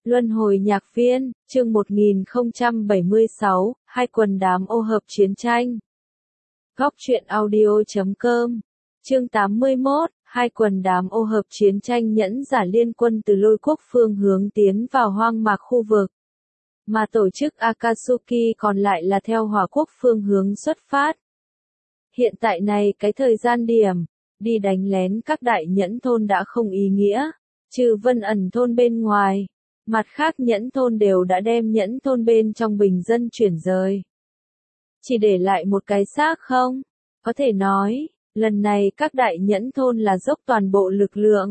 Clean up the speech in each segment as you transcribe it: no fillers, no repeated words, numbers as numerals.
Luân hồi nhạc viên, chương 1076, hai quần đám ô hợp chiến tranh. Góc truyện audio.com, chương 81, hai quần đám ô hợp chiến tranh nhẫn giả liên quân từ Lôi Quốc phương hướng tiến vào hoang mạc khu vực. Mà tổ chức Akatsuki còn lại là theo Hỏa Quốc phương hướng xuất phát. Hiện tại này cái thời gian điểm, đi đánh lén các đại nhẫn thôn đã không ý nghĩa, trừ Vân Ẩn thôn bên ngoài. Mặt khác nhẫn thôn đều đã đem nhẫn thôn bên trong bình dân chuyển rời. Chỉ để lại một cái xác không? Có thể nói, lần này các đại nhẫn thôn là dốc toàn bộ lực lượng.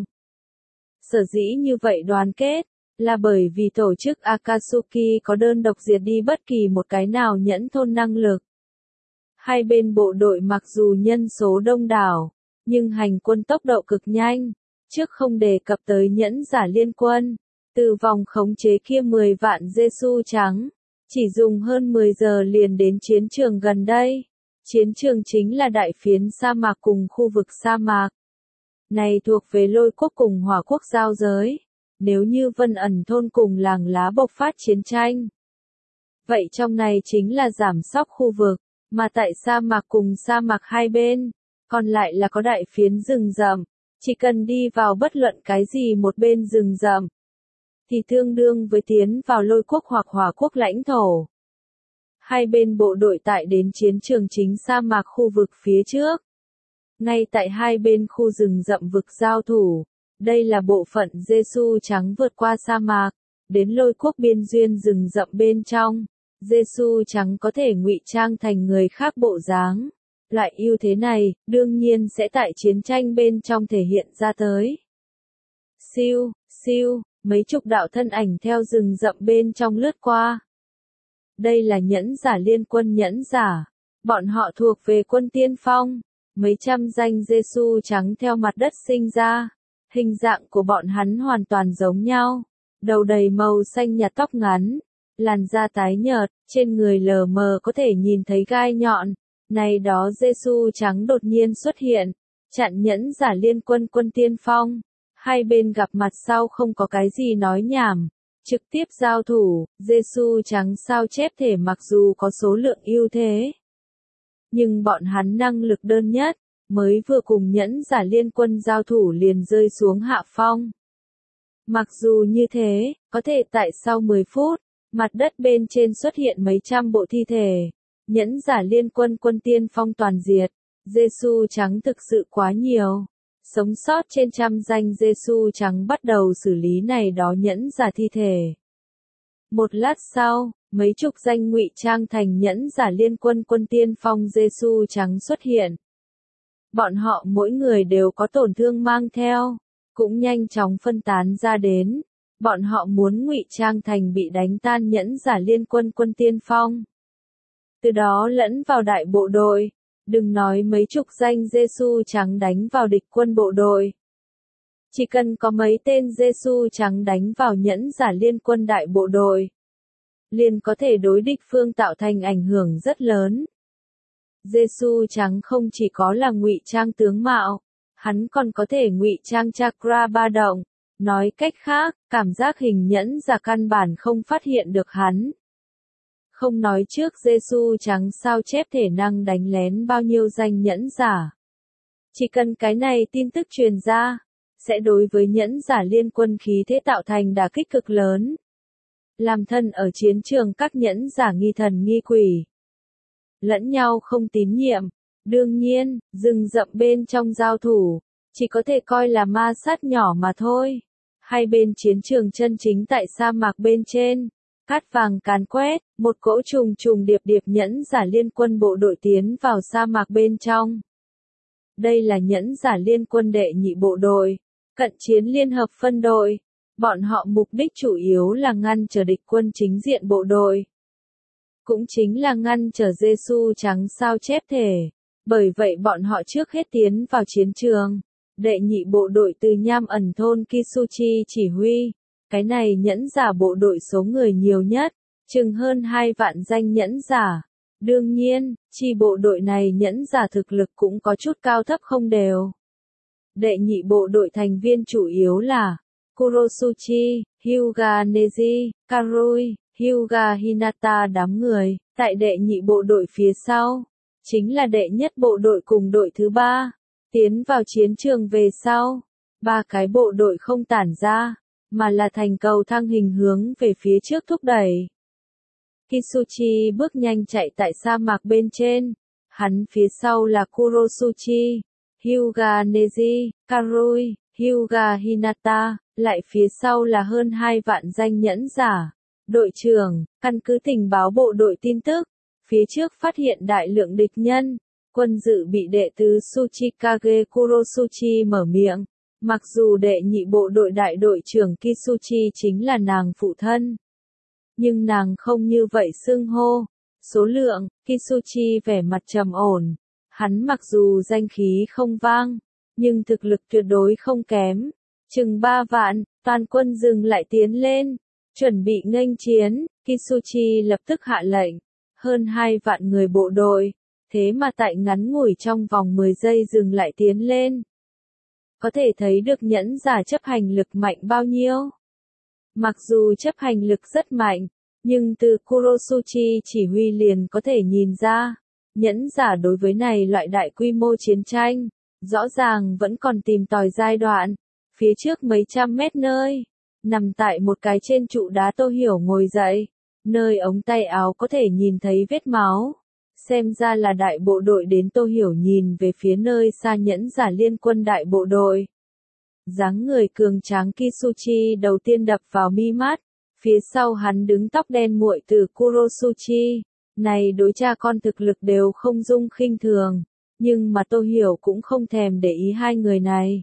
Sở dĩ như vậy đoàn kết, là bởi vì tổ chức Akatsuki có đơn độc diệt đi bất kỳ một cái nào nhẫn thôn năng lực. Hai bên bộ đội mặc dù nhân số đông đảo, nhưng hành quân tốc độ cực nhanh, trước không đề cập tới nhẫn giả liên quân. Từ vòng khống chế kia 10 vạn Giê-xu trắng, chỉ dùng hơn 10 giờ liền đến chiến trường gần đây. Chiến trường chính là đại phiến sa mạc cùng khu vực sa mạc. Này thuộc về Lôi Quốc cùng Hỏa Quốc giao giới. Nếu như Vân Ẩn thôn cùng làng lá bộc phát chiến tranh, vậy trong này chính là giảm sóc khu vực, mà tại sa mạc cùng sa mạc hai bên, còn lại là có đại phiến rừng rậm. Chỉ cần đi vào bất luận cái gì một bên rừng rậm, thì tương đương với tiến vào Lôi Quốc hoặc Hỏa Quốc lãnh thổ. Hai bên bộ đội tại đến chiến trường chính sa mạc khu vực phía trước. Ngay tại hai bên khu rừng rậm vực giao thủ, đây là bộ phận Giê-xu trắng vượt qua sa mạc, đến Lôi Quốc biên duyên rừng rậm bên trong. Giê-xu trắng có thể ngụy trang thành người khác bộ dáng. Loại ưu thế này, đương nhiên sẽ tại chiến tranh bên trong thể hiện ra tới. Siêu, siêu. Mấy chục đạo thân ảnh theo rừng rậm bên trong lướt qua. Đây là nhẫn giả liên quân nhẫn giả. Bọn họ thuộc về quân tiên phong. Mấy trăm danh Giê-xu trắng theo mặt đất sinh ra. Hình dạng của bọn hắn hoàn toàn giống nhau. Đầu đầy màu xanh nhạt, tóc ngắn. Làn da tái nhợt, trên người lờ mờ có thể nhìn thấy gai nhọn. Này đó Giê-xu trắng đột nhiên xuất hiện. Chặn nhẫn giả liên quân quân tiên phong. Hai bên gặp mặt sau không có cái gì nói nhảm, trực tiếp giao thủ. Giê-xu trắng sao chép thể mặc dù có số lượng ưu thế, nhưng bọn hắn năng lực đơn nhất, mới vừa cùng nhẫn giả liên quân giao thủ liền rơi xuống hạ phong. Mặc dù như thế, có thể tại sau 10 phút, mặt đất bên trên xuất hiện mấy trăm bộ thi thể, nhẫn giả liên quân quân tiên phong toàn diệt. Giê-xu trắng thực sự quá nhiều. Sống sót trên trăm danh Giê-xu trắng bắt đầu xử lý này đó nhẫn giả thi thể. Một lát sau, mấy chục danh ngụy trang thành nhẫn giả liên quân quân tiên phong Giê-xu trắng xuất hiện. Bọn họ mỗi người đều có tổn thương mang theo, cũng nhanh chóng phân tán ra đến. Bọn họ muốn ngụy trang thành bị đánh tan nhẫn giả liên quân quân tiên phong. Từ đó lẫn vào đại bộ đội. Đừng nói mấy chục danh Giê-xu trắng đánh vào địch quân bộ đội. Chỉ cần có mấy tên Giê-xu trắng đánh vào nhẫn giả liên quân đại bộ đội, liền có thể đối địch phương tạo thành ảnh hưởng rất lớn. Giê-xu trắng không chỉ có là ngụy trang tướng mạo, hắn còn có thể ngụy trang chakra ba động. Nói cách khác, cảm giác hình nhẫn giả căn bản không phát hiện được hắn. Không nói trước Giê-xu trắng sao chép thể năng đánh lén bao nhiêu danh nhẫn giả. Chỉ cần cái này tin tức truyền ra, sẽ đối với nhẫn giả liên quân khí thế tạo thành đả kích cực lớn. Làm thân ở chiến trường các nhẫn giả nghi thần nghi quỷ. Lẫn nhau không tín nhiệm. Đương nhiên, rừng rậm bên trong giao thủ, chỉ có thể coi là ma sát nhỏ mà thôi. Hai bên chiến trường chân chính tại sa mạc bên trên. Cát vàng càn quét, một cỗ trùng trùng điệp điệp nhẫn giả liên quân bộ đội tiến vào sa mạc bên trong. Đây là nhẫn giả liên quân đệ nhị bộ đội, cận chiến liên hợp phân đội. Bọn họ mục đích chủ yếu là ngăn trở địch quân chính diện bộ đội. Cũng chính là ngăn trở Giê-xu trắng sao chép thể. Bởi vậy bọn họ trước hết tiến vào chiến trường. Đệ nhị bộ đội từ Nham Ẩn thôn Kisuchi chỉ huy. Cái này nhẫn giả bộ đội số người nhiều nhất, chừng hơn 2 vạn danh nhẫn giả. Đương nhiên, chi bộ đội này nhẫn giả thực lực cũng có chút cao thấp không đều. Đệ nhị bộ đội thành viên chủ yếu là Kurosuchi, Hyuga Neji, Karui, Hyuga Hinata đám người, tại đệ nhị bộ đội phía sau, chính là đệ nhất bộ đội cùng đội thứ ba, tiến vào chiến trường về sau. Ba cái bộ đội không tản ra, mà là thành cầu thang hình hướng về phía trước thúc đẩy. Kisuchi bước nhanh chạy tại sa mạc bên trên, hắn phía sau là Kurosuchi, Hyuga Neji, Karui, Hyuga Hinata, lại phía sau là hơn 2 vạn danh nhẫn giả. Đội trưởng, căn cứ tình báo bộ đội tin tức, phía trước phát hiện đại lượng địch nhân, quân dự bị đệ tứ Tsuchikage Kurosuchi mở miệng, mặc dù đệ nhị bộ đội đại đội trưởng Kisuchi chính là nàng phụ thân. Nhưng nàng không như vậy xưng hô. Số lượng, Kisuchi vẻ mặt trầm ổn. Hắn mặc dù danh khí không vang, nhưng thực lực tuyệt đối không kém. Chừng 3 vạn, toàn quân dừng lại tiến lên, chuẩn bị nghênh chiến. Kisuchi lập tức hạ lệnh. Hơn 2 vạn người bộ đội, thế mà tại ngắn ngủi trong vòng 10 giây dừng lại tiến lên. Có thể thấy được nhẫn giả chấp hành lực mạnh bao nhiêu. Mặc dù chấp hành lực rất mạnh, nhưng từ Kurosuchi chỉ huy liền có thể nhìn ra, nhẫn giả đối với này loại đại quy mô chiến tranh, rõ ràng vẫn còn tìm tòi giai đoạn. Phía trước mấy trăm mét nơi, nằm tại một cái trên trụ đá Tô Hiểu ngồi dậy, nơi ống tay áo có thể nhìn thấy vết máu. Xem ra là đại bộ đội đến. Tô Hiểu nhìn về phía nơi xa nhẫn giả liên quân đại bộ đội. Dáng người cường tráng Kisuchi đầu tiên đập vào mi mắt, phía sau hắn đứng tóc đen muội từ Kurosuchi. Này đối cha con thực lực đều không dung khinh thường, nhưng mà Tô Hiểu cũng không thèm để ý hai người này.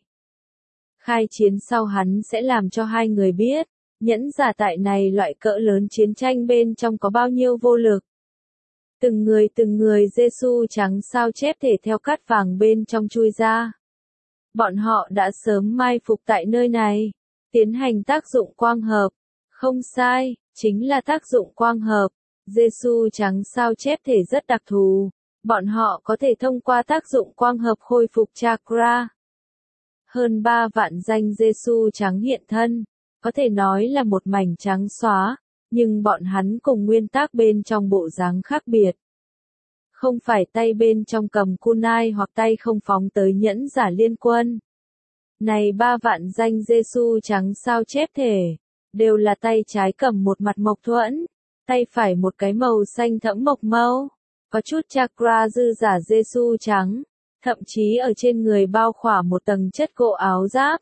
Khai chiến sau hắn sẽ làm cho hai người biết, nhẫn giả tại này loại cỡ lớn chiến tranh bên trong có bao nhiêu vô lực. Từng người Giê-xu trắng sao chép thể theo cát vàng bên trong chui ra. Bọn họ đã sớm mai phục tại nơi này, tiến hành tác dụng quang hợp. Không sai, chính là tác dụng quang hợp. Giê-xu trắng sao chép thể rất đặc thù. Bọn họ có thể thông qua tác dụng quang hợp khôi phục chakra. Hơn 3 vạn danh Giê-xu trắng hiện thân, có thể nói là một mảnh trắng xóa, nhưng bọn hắn cùng nguyên tắc bên trong bộ dáng khác biệt. Không phải tay bên trong cầm kunai hoặc tay không phóng tới nhẫn giả liên quân. Này 3 vạn danh Giê-xu trắng sao chép thể, đều là tay trái cầm một mặt mộc thuẫn, tay phải một cái màu xanh thẫm mộc mâu, có chút chakra dư giả Giê-xu trắng, thậm chí ở trên người bao khỏa một tầng chất gỗ áo giáp.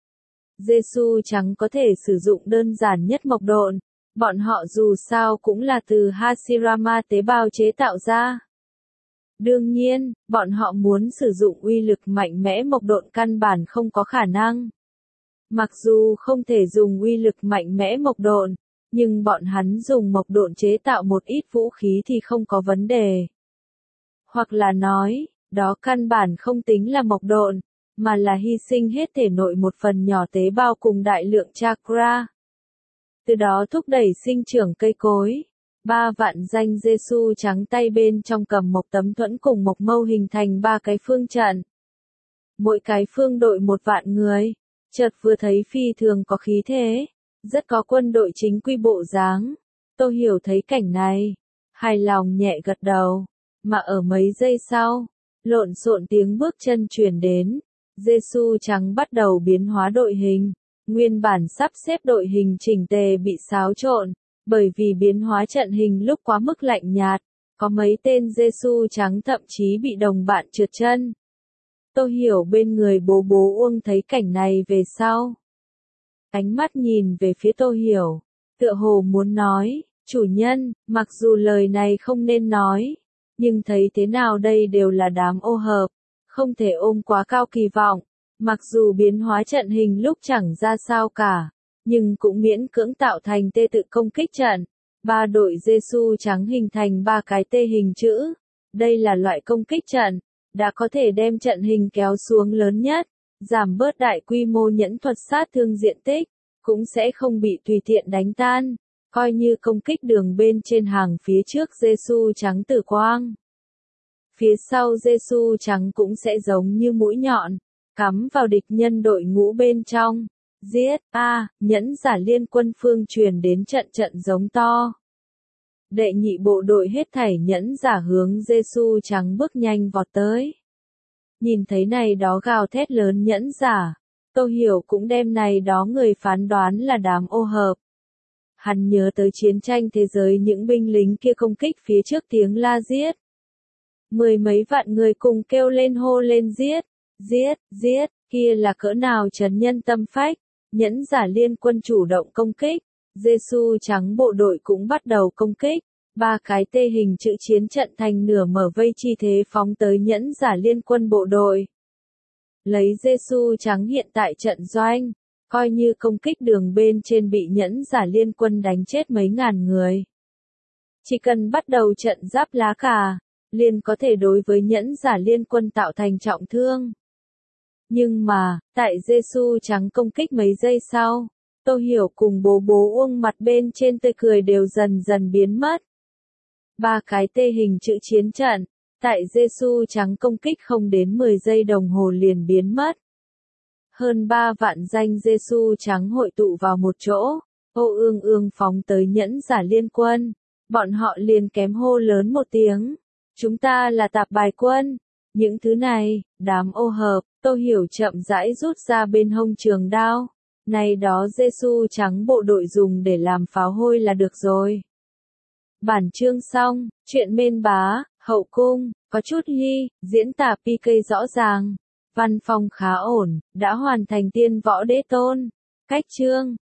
Giê-xu trắng có thể sử dụng đơn giản nhất mộc độn, bọn họ dù sao cũng là từ Hashirama tế bào chế tạo ra. Đương nhiên, bọn họ muốn sử dụng uy lực mạnh mẽ mộc độn căn bản không có khả năng. Mặc dù không thể dùng uy lực mạnh mẽ mộc độn, nhưng bọn hắn dùng mộc độn chế tạo một ít vũ khí thì không có vấn đề. Hoặc là nói, đó căn bản không tính là mộc độn, mà là hy sinh hết thể nội một phần nhỏ tế bào cùng đại lượng chakra. Từ đó thúc đẩy sinh trưởng cây cối. 3 vạn danh Giê-xu trắng tay bên trong cầm mộc tấm thuẫn cùng mộc mâu hình thành 3 cái phương trận. Mỗi cái phương đội 1 vạn người, chợt vừa thấy phi thường có khí thế, rất có quân đội chính quy bộ dáng. Tô Hiểu thấy cảnh này, hài lòng nhẹ gật đầu, mà ở mấy giây sau, lộn xộn tiếng bước chân truyền đến, Giê-xu trắng bắt đầu biến hóa đội hình. Nguyên bản sắp xếp đội hình chỉnh tề bị xáo trộn, bởi vì biến hóa trận hình lúc quá mức lạnh nhạt, có mấy tên Giê-xu trắng thậm chí bị đồng bạn trượt chân. Tô Hiểu bên người bố Uông thấy cảnh này về sau. Ánh mắt nhìn về phía Tô Hiểu, tựa hồ muốn nói, chủ nhân, mặc dù lời này không nên nói, nhưng thấy thế nào đây đều là đám ô hợp, không thể ôm quá cao kỳ vọng. Mặc dù biến hóa trận hình lúc chẳng ra sao cả, nhưng cũng miễn cưỡng tạo thành tê tự công kích trận. 3 đội Giê-xu trắng hình thành 3 cái tê hình chữ. Đây là loại công kích trận, đã có thể đem trận hình kéo xuống lớn nhất, giảm bớt đại quy mô nhẫn thuật sát thương diện tích, cũng sẽ không bị tùy tiện đánh tan, coi như công kích đường bên trên hàng phía trước Giê-xu trắng tử quang. Phía sau Giê-xu trắng cũng sẽ giống như mũi nhọn, cắm vào địch nhân đội ngũ bên trong. giết, nhẫn giả liên quân phương truyền đến trận trận giống to. Đệ nhị bộ đội hết thảy nhẫn giả hướng Giê-xu trắng bước nhanh vọt tới. Nhìn thấy này đó gào thét lớn nhẫn giả, Tô Hiểu cũng đem này đó người phán đoán là đám ô hợp. Hắn nhớ tới chiến tranh thế giới những binh lính kia công kích phía trước tiếng la giết. Mười mấy vạn người cùng kêu lên hô lên giết, giết, giết, kia là cỡ nào trấn nhân tâm phách, nhẫn giả liên quân chủ động công kích, Giê-xu trắng bộ đội cũng bắt đầu công kích, ba cái tê hình chữ chiến trận thành nửa mở vây chi thế phóng tới nhẫn giả liên quân bộ đội. Lấy Giê-xu trắng hiện tại trận doanh, coi như công kích đường bên trên bị nhẫn giả liên quân đánh chết mấy ngàn người. Chỉ cần bắt đầu trận giáp lá cà, liền có thể đối với nhẫn giả liên quân tạo thành trọng thương. Nhưng mà, tại Giê-xu trắng công kích mấy giây sau, Tô Hiểu cùng bố Uông mặt bên trên tươi cười đều dần dần biến mất. Ba cái tê hình chữ chiến trận, tại Giê-xu trắng công kích không đến 10 giây đồng hồ liền biến mất. Hơn 3 vạn danh Giê-xu trắng hội tụ vào một chỗ, ương ương phóng tới nhẫn giả liên quân. Bọn họ liền kém hô lớn một tiếng. Chúng ta là tạp bài quân. Những thứ này, đám ô hợp, Tô Hiểu chậm rãi rút ra bên hông trường đao. Này đó Giê-xu trắng bộ đội dùng để làm pháo hôi là được rồi. Bản chương xong, chuyện mên bá, hậu cung, có chút hy, diễn tả PK rõ ràng. Văn phong khá ổn, đã hoàn thành tiên võ đế tôn. Cách chương.